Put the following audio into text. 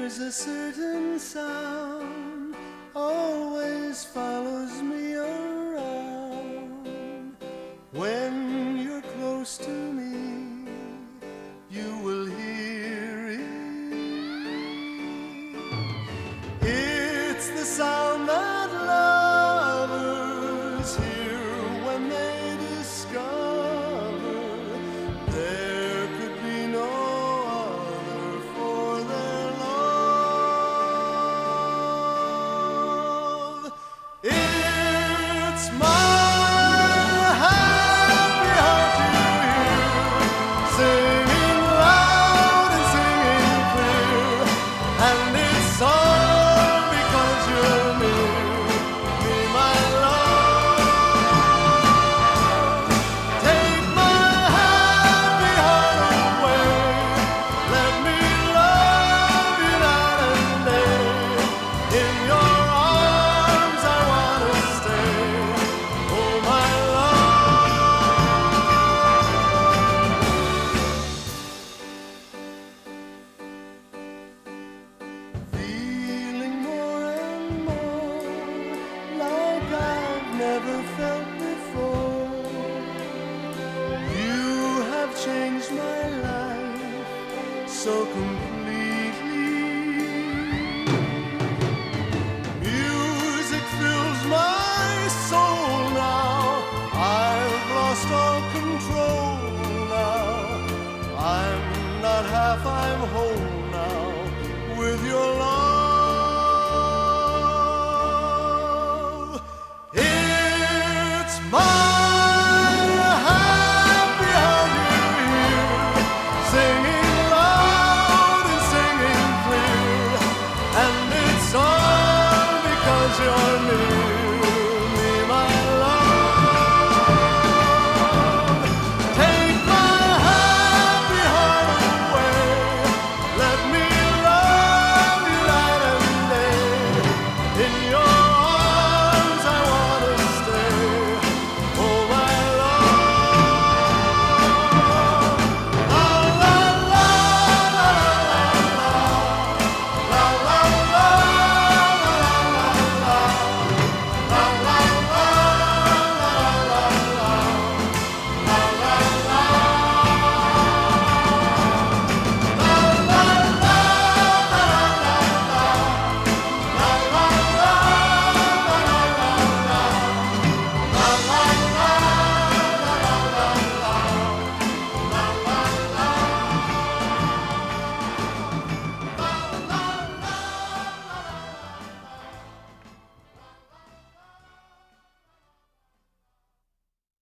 There's a certain sound always follows me around. When you're close to me, you will hear it. It's the sound that lovers hear when they discover there could be no other for their love. It's my happy heart you hear, singing loud and singing clear, and it's all because you're near me, my love. Take my happy heart away, let me love you night and day. In your arms I wanna stay, oh my love. Feeling more and more like I've never felt before. You have changed my life so completely.